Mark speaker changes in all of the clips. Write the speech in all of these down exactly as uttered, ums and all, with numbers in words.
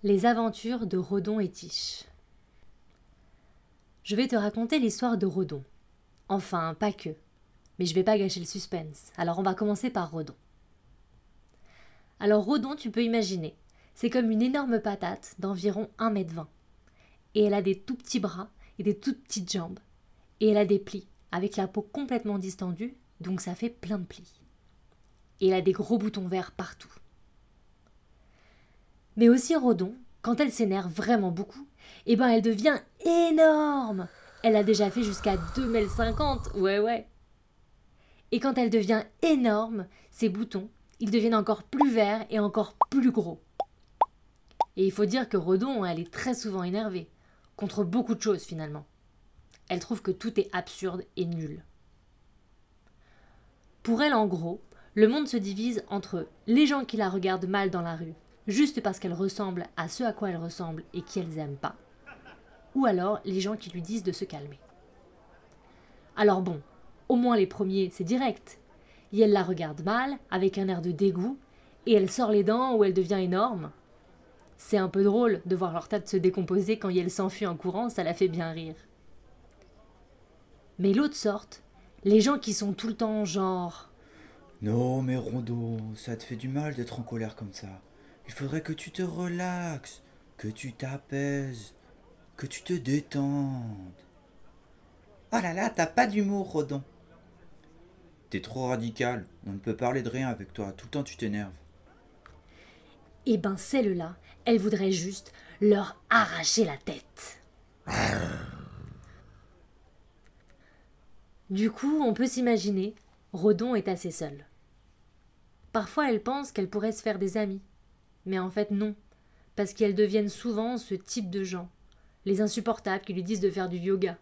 Speaker 1: Les aventures de Redon et Tiche. Je vais te raconter l'histoire de Redon. Enfin, pas que. Mais je vais pas gâcher le suspense. Alors on va commencer par Redon. Alors Redon, tu peux imaginer, c'est comme une énorme patate d'environ un mètre vingt. Et elle a des tout petits bras et des toutes petites jambes. Et elle a des plis, avec la peau complètement distendue, donc ça fait plein de plis. Et elle a des gros boutons verts partout. Mais aussi Redon, quand elle s'énerve vraiment beaucoup, eh ben elle devient énorme. Elle a déjà fait jusqu'à deux mètres cinquante, ouais ouais. Et quand elle devient énorme, ses boutons, ils deviennent encore plus verts et encore plus gros. Et il faut dire que Redon, elle est très souvent énervée, contre beaucoup de choses finalement. Elle trouve que tout est absurde et nul. Pour elle, en gros, le monde se divise entre les gens qui la regardent mal dans la rue, juste parce qu'elle ressemble à ceux à quoi elle ressemble et qui elles aiment pas, ou alors les gens qui lui disent de se calmer. Alors bon, au moins les premiers, c'est direct. Et elle la regarde mal, avec un air de dégoût, et elle sort les dents ou elle devient énorme. C'est un peu drôle de voir leur tête se décomposer quand elle s'enfuit en courant, ça la fait bien rire. Mais l'autre sorte, les gens qui sont tout le temps genre...
Speaker 2: Non mais Rondo, ça te fait du mal d'être en colère comme ça. Il faudrait que tu te relaxes, que tu t'apaises, que tu te détendes. Oh là là, t'as pas d'humour, Rodon. T'es trop radical, on ne peut parler de rien avec toi, tout le temps tu t'énerves.
Speaker 1: Eh ben celle-là, elle voudrait juste leur arracher la tête. Du coup, on peut s'imaginer, Redon est assez seule. Parfois, elle pense qu'elle pourrait se faire des amis. Mais en fait, non. Parce qu'elles deviennent souvent ce type de gens. Les insupportables qui lui disent de faire du yoga.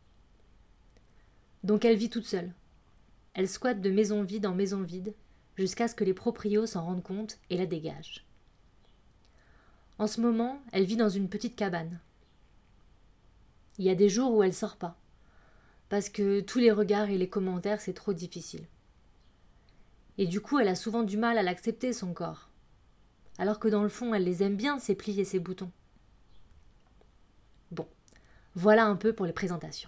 Speaker 1: Donc elle vit toute seule. Elle squatte de maison vide en maison vide, jusqu'à ce que les proprios s'en rendent compte et la dégagent. En ce moment, elle vit dans une petite cabane. Il y a des jours où elle sort pas. Parce que tous les regards et les commentaires, c'est trop difficile. Et du coup, elle a souvent du mal à l'accepter, son corps. Alors que dans le fond, elle les aime bien, ses plis et ses boutons. Bon, voilà un peu pour les présentations.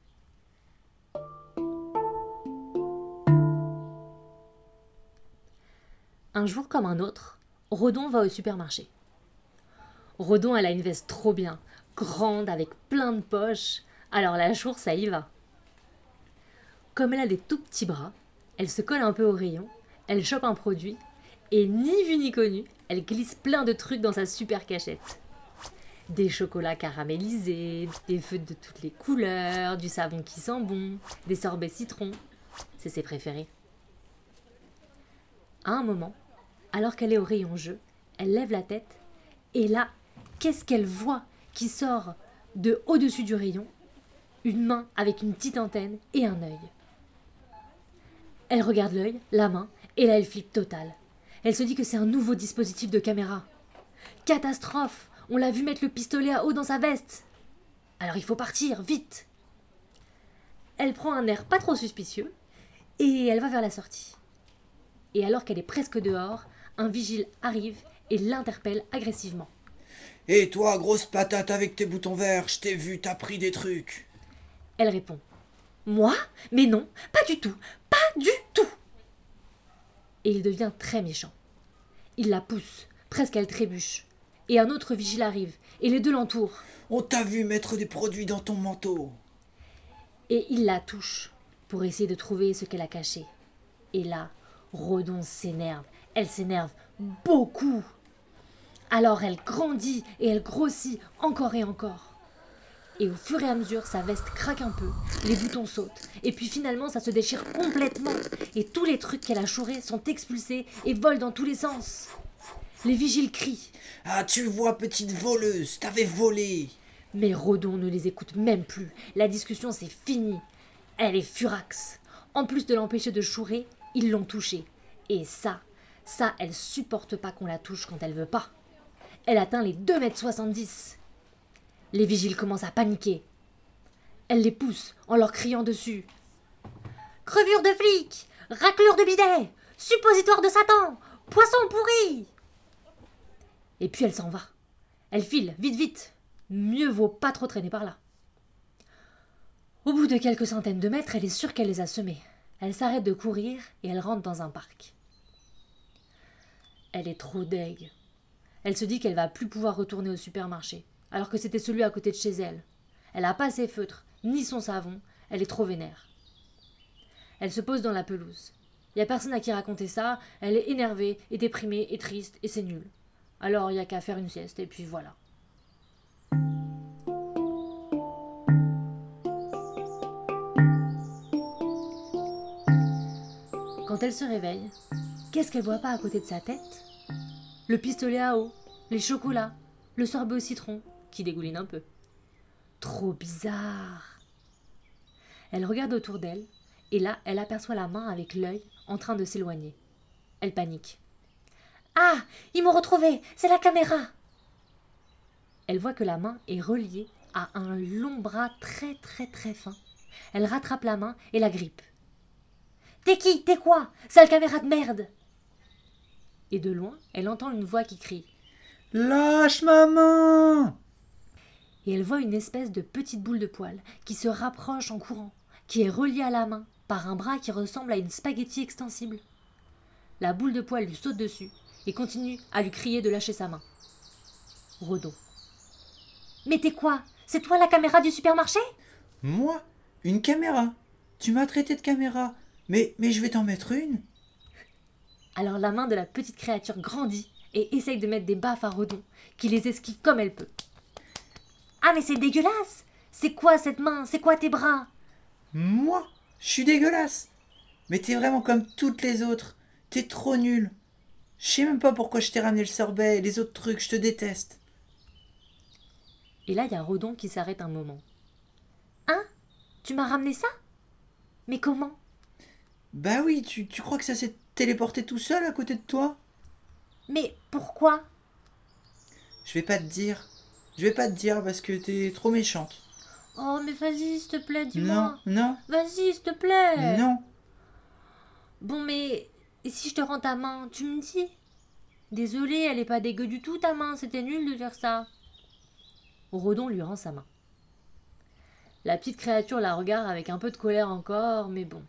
Speaker 1: Un jour comme un autre, Redon va au supermarché. Redon, elle a une veste trop bien, grande, avec plein de poches. Alors la chour, ça y va. Comme elle a des tout petits bras, elle se colle un peu au rayon, elle chope un produit, et ni vu ni connu, elle glisse plein de trucs dans sa super cachette. Des chocolats caramélisés, des feutres de toutes les couleurs, du savon qui sent bon, des sorbets citron. C'est ses préférés. À un moment, alors qu'elle est au rayon jeu, elle lève la tête, et là, qu'est-ce qu'elle voit qui sort de au-dessus du rayon? Une main avec une petite antenne et un œil. Elle regarde l'œil, la main, et là elle flippe totale. Elle se dit que c'est un nouveau dispositif de caméra. Catastrophe! On l'a vu mettre le pistolet à eau dans sa veste. Alors il faut partir, vite! Elle prend un air pas trop suspicieux, et elle va vers la sortie. Et alors qu'elle est presque dehors, un vigile arrive et l'interpelle agressivement.
Speaker 2: Hé toi, grosse patate avec tes boutons verts, je t'ai vu, t'as pris des trucs.
Speaker 1: Elle répond. Moi? Mais non, pas du tout, pas du tout! Et il devient très méchant. Il la pousse, presque elle trébuche. Et un autre vigile arrive, et les deux l'entourent.
Speaker 2: On t'a vu mettre des produits dans ton manteau.
Speaker 1: Et il la touche, pour essayer de trouver ce qu'elle a caché. Et là, Redon s'énerve. Elle s'énerve beaucoup. Alors elle grandit et elle grossit encore et encore. Et au fur et à mesure, sa veste craque un peu, les boutons sautent, et puis finalement ça se déchire complètement, et tous les trucs qu'elle a chourés sont expulsés et volent dans tous les sens. Les vigiles crient.
Speaker 2: Ah, tu vois, petite voleuse, t'avais volé.
Speaker 1: Mais Redon ne les écoute même plus. La discussion, c'est fini. Elle est furax. En plus de l'empêcher de chourer, ils l'ont touchée. Et ça, ça, elle supporte pas qu'on la touche quand elle veut pas. Elle atteint les deux mètres soixante-dix. Les vigiles commencent à paniquer. Elle les pousse en leur criant dessus. Crevure de flic, raclure de bidet, suppositoire de Satan, poisson pourri. Et puis elle s'en va. Elle file, vite, vite. Mieux vaut pas trop traîner par là. Au bout de quelques centaines de mètres, elle est sûre qu'elle les a semés. Elle s'arrête de courir et elle rentre dans un parc. Elle est trop deg. Elle se dit qu'elle va plus pouvoir retourner au supermarché, alors que c'était celui à côté de chez elle. Elle n'a pas ses feutres, ni son savon, elle est trop vénère. Elle se pose dans la pelouse. Il n'y a personne à qui raconter ça, elle est énervée et déprimée et triste et c'est nul. Alors il n'y a qu'à faire une sieste et puis voilà. Quand elle se réveille, qu'est-ce qu'elle voit pas à côté de sa tête? Le pistolet à eau, les chocolats, le sorbet au citron, qui dégouline un peu. Trop bizarre. Elle regarde autour d'elle, et là, elle aperçoit la main avec l'œil en train de s'éloigner. Elle panique. Ah, ils m'ont retrouvée, c'est la caméra. Elle voit que la main est reliée à un long bras très très très fin. Elle rattrape la main et la grippe. T'es qui? T'es quoi? Sale caméra de merde! Et de loin, elle entend une voix qui crie.
Speaker 2: Lâche ma main!
Speaker 1: Et elle voit une espèce de petite boule de poil qui se rapproche en courant, qui est reliée à la main par un bras qui ressemble à une spaghetti extensible. La boule de poil lui saute dessus et continue à lui crier de lâcher sa main. Redon. Mais t'es quoi? C'est toi la caméra du supermarché?
Speaker 2: Moi? Une caméra? Tu m'as traité de caméra? Mais, mais je vais t'en mettre une.
Speaker 1: Alors la main de la petite créature grandit et essaye de mettre des baffes à Redon, qui les esquive comme elle peut. Ah mais c'est dégueulasse! C'est quoi cette main? C'est quoi tes bras?
Speaker 2: Moi? Je suis dégueulasse. Mais t'es vraiment comme toutes les autres. T'es trop nulle. Je sais même pas pourquoi je t'ai ramené le sorbet et les autres trucs, je te déteste.
Speaker 1: Et là il y a Redon qui s'arrête un moment. Hein? Tu m'as ramené ça? Mais comment?
Speaker 2: Bah oui, tu, tu crois que ça s'est téléporté tout seul à côté de toi?
Speaker 1: Mais pourquoi?
Speaker 2: Je vais pas te dire. Je vais pas te dire parce que t'es trop méchante.
Speaker 1: Oh mais vas-y s'il te plaît, dis-moi.
Speaker 2: Non, non,
Speaker 1: Vas-y s'il te plaît.
Speaker 2: non.
Speaker 1: Bon mais et si je te rends ta main, tu me dis? Désolée, elle est pas dégueu du tout ta main, c'était nul de faire ça. Redon lui rend sa main. La petite créature la regarde avec un peu de colère encore, mais bon.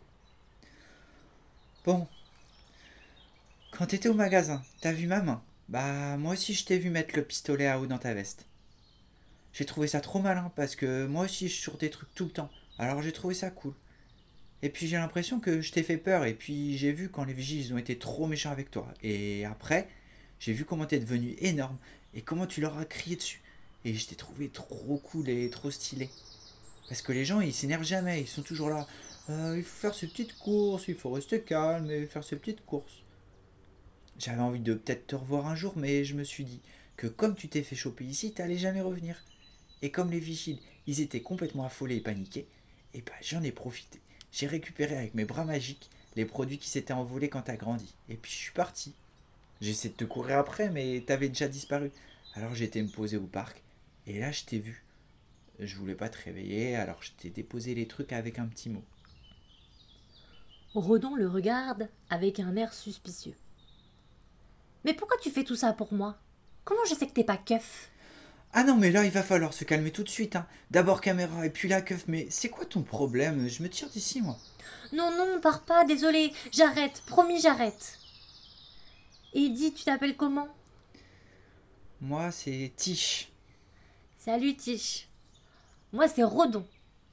Speaker 2: Bon. Quand t'étais au magasin, t'as vu ma main? Bah, moi aussi je t'ai vu mettre le pistolet à eau dans ta veste. J'ai trouvé ça trop malin parce que moi aussi je suis sur des trucs tout le temps. Alors j'ai trouvé ça cool. Et puis j'ai l'impression que je t'ai fait peur et puis j'ai vu quand les vigiles ils ont été trop méchants avec toi. Et après, j'ai vu comment t'es devenu énorme et comment tu leur as crié dessus. Et je t'ai trouvé trop cool et trop stylé. Parce que les gens ils s'énervent jamais, ils sont toujours là. Euh, il faut faire ses petites courses, il faut rester calme et faire ses petites courses. J'avais envie de peut-être te revoir un jour, mais je me suis dit que comme tu t'es fait choper ici, t'allais jamais revenir. Et comme les vigiles, ils étaient complètement affolés et paniqués, et ben j'en ai profité. J'ai récupéré avec mes bras magiques les produits qui s'étaient envolés quand t'as grandi. Et puis je suis parti. J'ai essayé de te courir après, mais t'avais déjà disparu. Alors j'ai été me poser au parc, et là je t'ai vu. Je voulais pas te réveiller, alors je t'ai déposé les trucs avec un petit mot.
Speaker 1: Redon le regarde avec un air suspicieux. Mais pourquoi tu fais tout ça pour moi? Comment je sais que t'es pas keuf?
Speaker 2: Ah non, mais là, il va falloir se calmer tout de suite. Hein. D'abord caméra et puis la keuf. Mais c'est quoi ton problème? Je me tire d'ici, moi.
Speaker 1: Non, non, pars pas, désolé. J'arrête, promis, j'arrête. Et dis, tu t'appelles comment?
Speaker 2: Moi, c'est Tiche.
Speaker 1: Salut, Tiche. Moi, c'est Redon.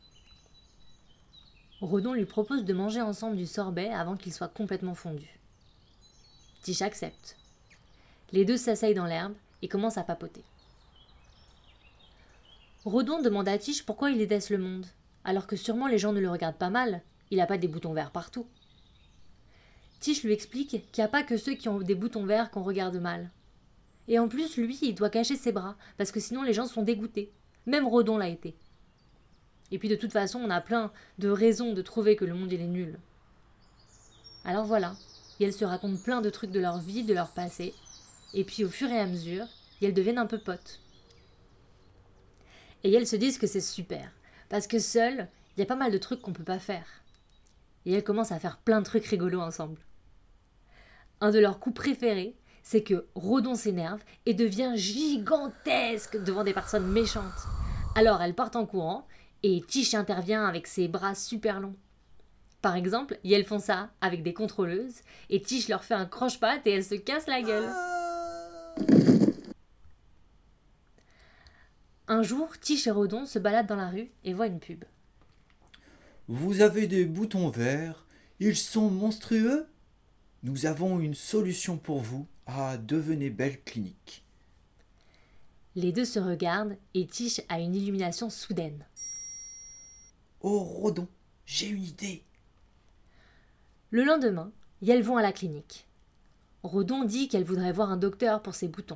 Speaker 1: Redon lui propose de manger ensemble du sorbet avant qu'il soit complètement fondu. Tiche accepte. Les deux s'asseyent dans l'herbe et commencent à papoter. Redon demande à Tiche pourquoi il déteste le monde, alors que sûrement les gens ne le regardent pas mal, il n'a pas des boutons verts partout. Tiche lui explique qu'il n'y a pas que ceux qui ont des boutons verts qu'on regarde mal. Et en plus, lui, il doit cacher ses bras, parce que sinon les gens sont dégoûtés. Même Redon l'a été. Et puis de toute façon, on a plein de raisons de trouver que le monde il est nul. Alors voilà, et elles se racontent plein de trucs de leur vie, de leur passé, et puis au fur et à mesure, elles deviennent un peu potes. Et elles se disent que c'est super, parce que seules, il y a pas mal de trucs qu'on peut pas faire. Et elles commencent à faire plein de trucs rigolos ensemble. Un de leurs coups préférés, c'est que Rodon s'énerve et devient gigantesque devant des personnes méchantes. Alors elle part en courant et Tish intervient avec ses bras super longs. Par exemple, elles font ça avec des contrôleuses et Tish leur fait un croche-patte et elle se casse la gueule. Un jour, Tish et Rodon se baladent dans la rue et voient une pub.
Speaker 2: Vous avez des boutons verts, ils sont monstrueux. Nous avons une solution pour vous. Ah, devenez belle clinique.
Speaker 1: Les deux se regardent et Tish a une illumination soudaine.
Speaker 2: Oh, Rodon, j'ai une idée.
Speaker 1: Le lendemain, elles vont à la clinique. Rodon dit qu'elle voudrait voir un docteur pour ses boutons.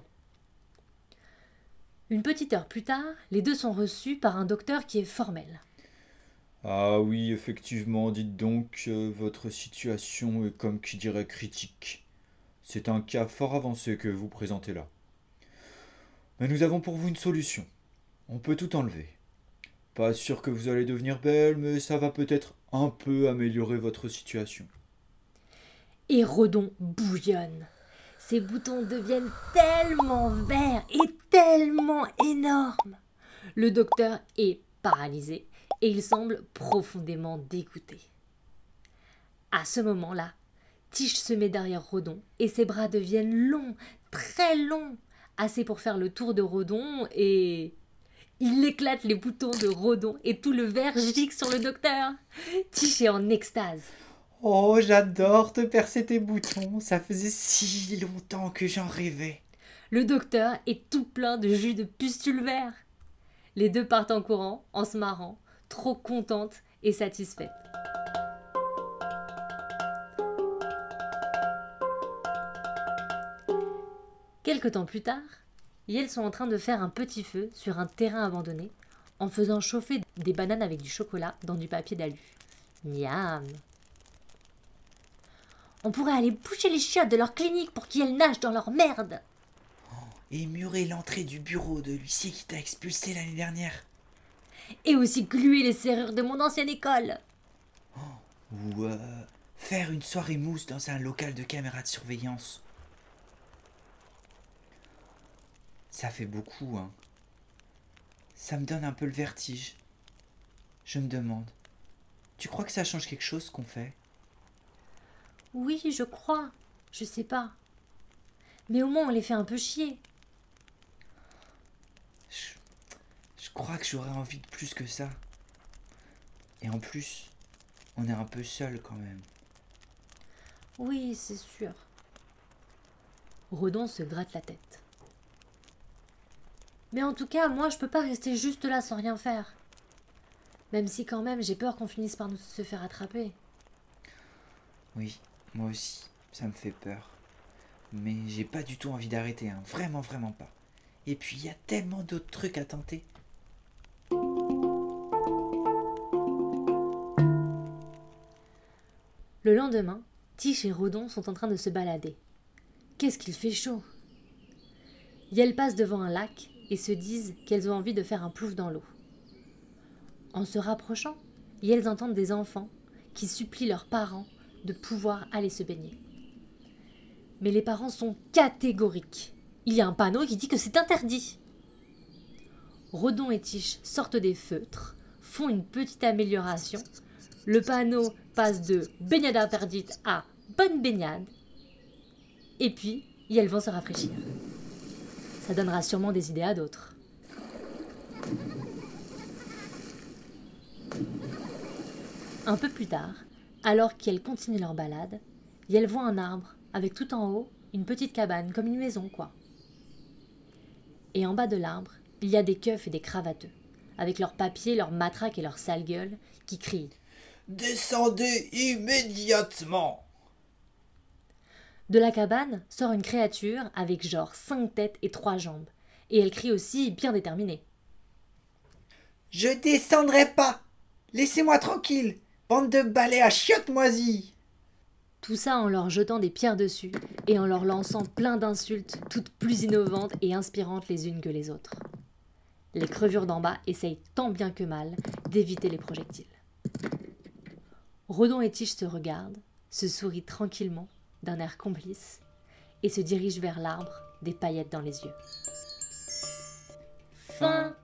Speaker 1: Une petite heure plus tard, les deux sont reçus par un docteur qui est formel.
Speaker 2: Ah oui, effectivement, dites donc, euh, votre situation est comme qui dirait critique. C'est un cas fort avancé que vous présentez là. Mais nous avons pour vous une solution. On peut tout enlever. Pas sûr que vous allez devenir belle, mais ça va peut-être un peu améliorer votre situation.
Speaker 1: Et Rodon bouillonne. Ses boutons deviennent tellement verts et tellement énormes. Le docteur est paralysé et il semble profondément dégoûté. À ce moment-là, Tish se met derrière Rodon et ses bras deviennent longs, très longs, assez pour faire le tour de Rodon et... Il éclate les boutons de Rodon et tout le verre gicle sur le docteur. Tish est en extase.
Speaker 2: Oh, j'adore te percer tes boutons, ça faisait si longtemps que j'en rêvais.
Speaker 1: Le docteur est tout plein de jus de pustules verts. Les deux partent en courant, en se marrant, trop contentes et satisfaites. Quelque temps plus tard, elles sont en train de faire un petit feu sur un terrain abandonné en faisant chauffer des bananes avec du chocolat dans du papier d'alu. Miam! On pourrait aller boucher les chiottes de leur clinique pour qu'elles nagent dans leur merde.
Speaker 2: Et murer l'entrée du bureau de l'huissier qui t'a expulsé l'année dernière.
Speaker 1: Et aussi gluer les serrures de mon ancienne école.
Speaker 2: Ou euh, faire une soirée mousse dans un local de caméra de surveillance. Ça fait beaucoup, hein. Ça me donne un peu le vertige. Je me demande, tu crois que ça change quelque chose ce qu'on fait ?
Speaker 1: Oui, je crois. Je sais pas. Mais au moins on les fait un peu chier.
Speaker 2: Je, je crois que j'aurais envie de plus que ça. Et en plus, on est un peu seul quand même.
Speaker 1: Oui, c'est sûr. Rodon se gratte la tête. Mais en tout cas, moi je peux pas rester juste là sans rien faire. Même si quand même j'ai peur qu'on finisse par nous se faire attraper.
Speaker 2: Oui, moi aussi, ça me fait peur. Mais j'ai pas du tout envie d'arrêter, hein. Vraiment, vraiment pas. Et puis il y a tellement d'autres trucs à tenter.
Speaker 1: Le lendemain, Tish et Rodon sont en train de se balader. Qu'est-ce qu'il fait chaud! Et elles passent devant un lac et se disent qu'elles ont envie de faire un plouf dans l'eau. En se rapprochant, elles entendent des enfants qui supplient leurs parents de pouvoir aller se baigner. Mais les parents sont catégoriques. Il y a un panneau qui dit que c'est interdit. Rodon et Tish sortent des feutres, font une petite amélioration. Le panneau passe de baignade interdite à bonne baignade. Et puis, elles vont se rafraîchir. Ça donnera sûrement des idées à d'autres. Un peu plus tard, alors qu'elles continuent leur balade, elles voient un arbre avec tout en haut une petite cabane, comme une maison quoi. Et en bas de l'arbre, il y a des keufs et des cravateux, avec leurs papiers, leurs matraques et leurs sales gueules, qui crient
Speaker 2: « Descendez immédiatement !»
Speaker 1: De la cabane sort une créature avec genre cinq têtes et trois jambes, et elle crie aussi bien déterminée.
Speaker 2: « Je descendrai pas! Laissez-moi tranquille, bande de balais à chiottes moisies !»
Speaker 1: Tout ça en leur jetant des pierres dessus et en leur lançant plein d'insultes, toutes plus innovantes et inspirantes les unes que les autres. Les crevures d'en bas essayent tant bien que mal d'éviter les projectiles. Rodon et Tish se regardent, se sourient tranquillement, d'un air complice, et se dirige vers l'arbre, des paillettes dans les yeux. Fin.